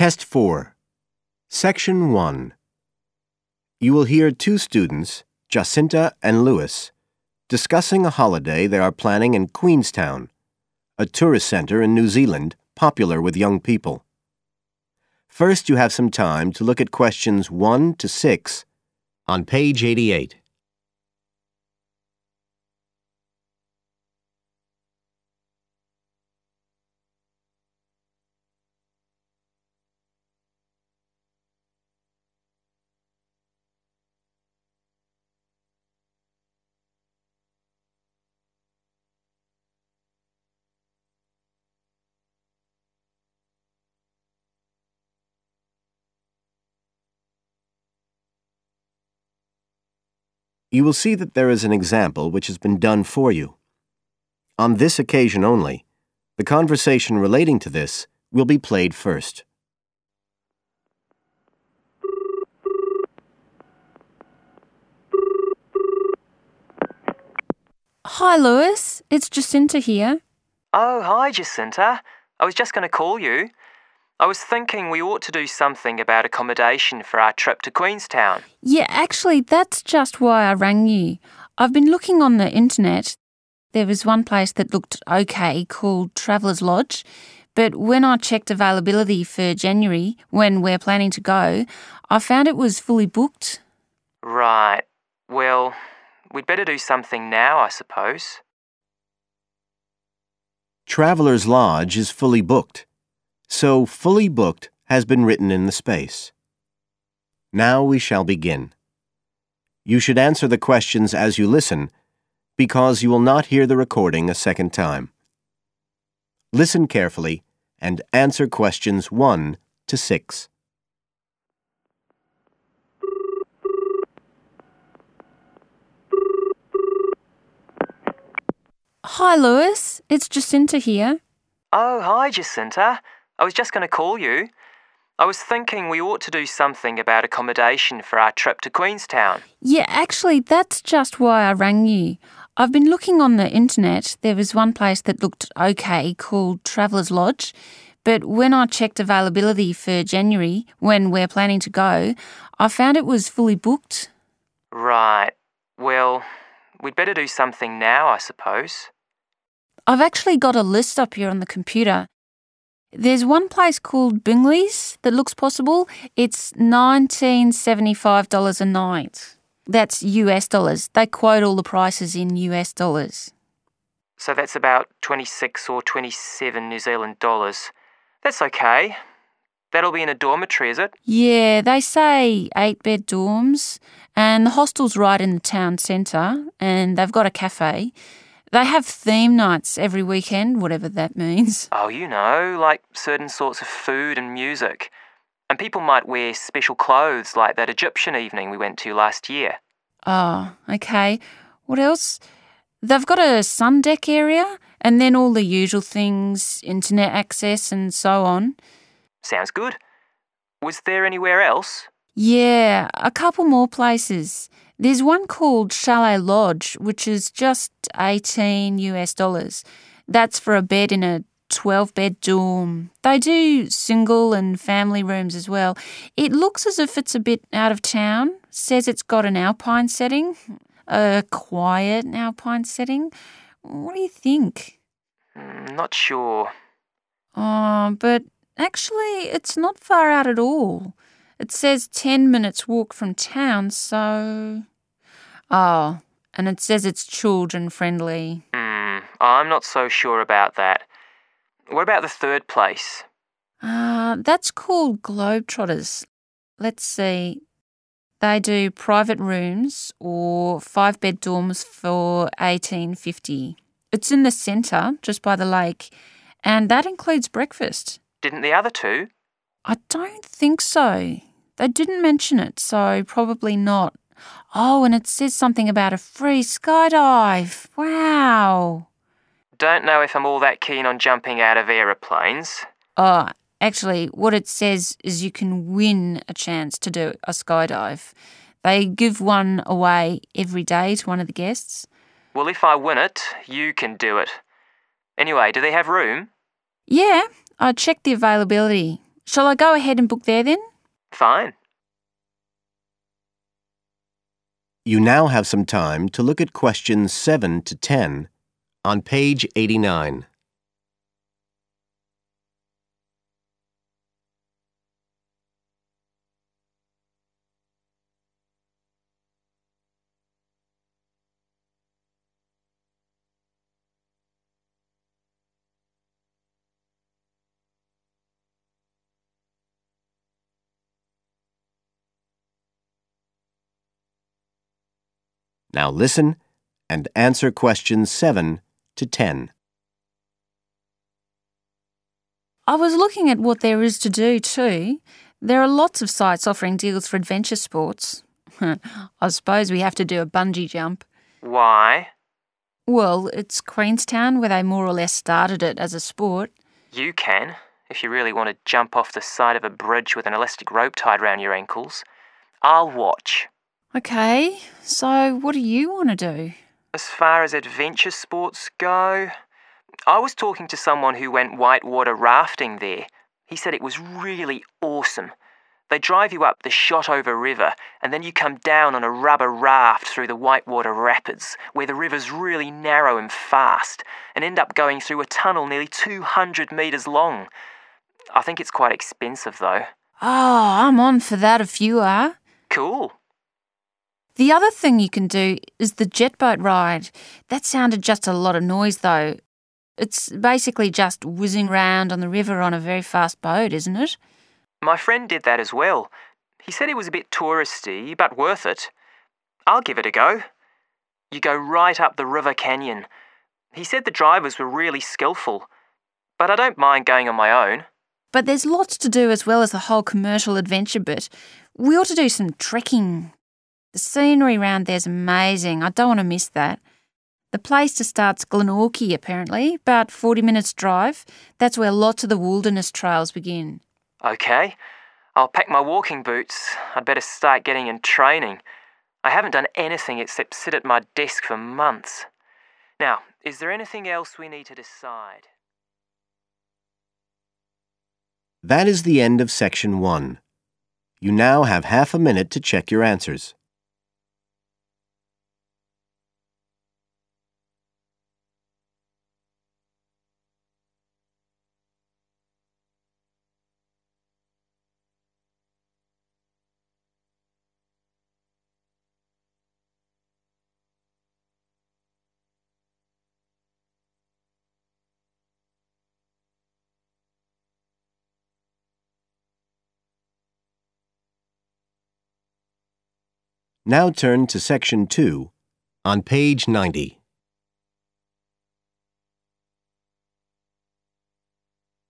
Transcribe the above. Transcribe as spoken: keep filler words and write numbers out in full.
Test four. Section one. You will hear two students, Jacinta and Lewis, discussing a holiday they are planning in Queenstown, a tourist center in New Zealand popular with young people. First, you have some time to look at questions one to six on page eighty-eight. You will see that there is an example which has been done for you. On this occasion only, the conversation relating to this will be played first. Hi, Lewis. It's Jacinta here. Oh, hi, Jacinta. I was just going to call you. I was thinking we ought to do something about accommodation for our trip to Queenstown. Yeah, actually, that's just why I rang you. I've been looking on the internet. There was one place that looked okay called Traveller's Lodge, but when I checked availability for January, when we're planning to go, I found it was fully booked. Right. Well, we'd better do something now, I suppose. Traveller's Lodge is fully booked, so fully booked has been written in the space. Now we shall begin. You should answer the questions as you listen, because you will not hear the recording a second time. Listen carefully and answer questions one to six. Hi, Lewis. It's Jacinta here. Oh, hi, Jacinta. I was just going to call you. I was thinking we ought to do something about accommodation for our trip to Queenstown. Yeah, actually, that's just why I rang you. I've been looking on the internet. There was one place that looked okay called Traveller's Lodge, but when I checked availability for January, when we're planning to go, I found it was fully booked. Right. Well, we'd better do something now, I suppose. I've actually got a list up here on the computer. There's one place called Bingley's that looks possible. It's nineteen seventy-five dollars a night. That's U S dollars. They quote all the prices in U S dollars. So that's about twenty-six or twenty-seven New Zealand dollars. That's okay. That'll be in a dormitory, is it? Yeah, they say eight-bed dorms, and the hostel's right in the town centre, and they've got a cafe. They have theme nights every weekend, whatever that means. Oh, you know, like certain sorts of food and music. And people might wear special clothes like that Egyptian evening we went to last year. Oh, okay. What else? They've got a sun deck area, and then all the usual things, internet access and so on. Sounds good. Was there anywhere else? Yeah, a couple more places. There's one called Chalet Lodge, which is just eighteen U S dollars. That's for a bed in a twelve-bed dorm. They do single and family rooms as well. It looks as if it's a bit out of town. Says it's got an alpine setting, a quiet alpine setting. What do you think? Mm, not sure. Oh, but actually, it's not far out at all. It says ten minutes walk from town, so... Oh, and it says it's children-friendly. Hmm, I'm not so sure about that. What about the third place? Uh, that's called Globetrotters. Let's see. They do private rooms or five-bed dorms for eighteen fifty. It's in the centre, just by the lake, and that includes breakfast. Didn't the other two? I don't think so. They didn't mention it, so probably not. Oh, and it says something about a free skydive. Wow. Don't know if I'm all that keen on jumping out of aeroplanes. Oh, actually, what it says is you can win a chance to do a skydive. They give one away every day to one of the guests. Well, if I win it, you can do it. Anyway, do they have room? Yeah, I checked the availability. Shall I go ahead and book there then? Fine. You now have some time to look at questions seven to ten on page eighty-nine. Now listen and answer questions seven to ten. I was looking at what there is to do too. There are lots of sites offering deals for adventure sports. I suppose we have to do a bungee jump. Why? Well, it's Queenstown where they more or less started it as a sport. You can, if you really want to jump off the side of a bridge with an elastic rope tied round your ankles. I'll watch. Okay, so what do you want to do? As far as adventure sports go, I was talking to someone who went whitewater rafting there. He said it was really awesome. They drive you up the Shotover River and then you come down on a rubber raft through the Whitewater Rapids, where the river's really narrow and fast, and end up going through a tunnel nearly two hundred metres long. I think it's quite expensive though. Oh, I'm on for that if you are. Cool. The other thing you can do is the jet boat ride. That sounded just a lot of noise though. It's basically just whizzing round on the river on a very fast boat, isn't it? My friend did that as well. He said it was a bit touristy, but worth it. I'll give it a go. You go right up the river canyon. He said the drivers were really skillful, but I don't mind going on my own. But there's lots to do as well as the whole commercial adventure bit. We ought to do some trekking. The scenery around there's amazing. I don't want to miss that. The place to start's Glenorchy, apparently, about forty minutes drive. That's where lots of the wilderness trails begin. Okay, I'll pack my walking boots. I'd better start getting in training. I haven't done anything except sit at my desk for months. Now, is there anything else we need to decide? That is the end of section one. You now have half a minute to check your answers. Now turn to section two on page ninety.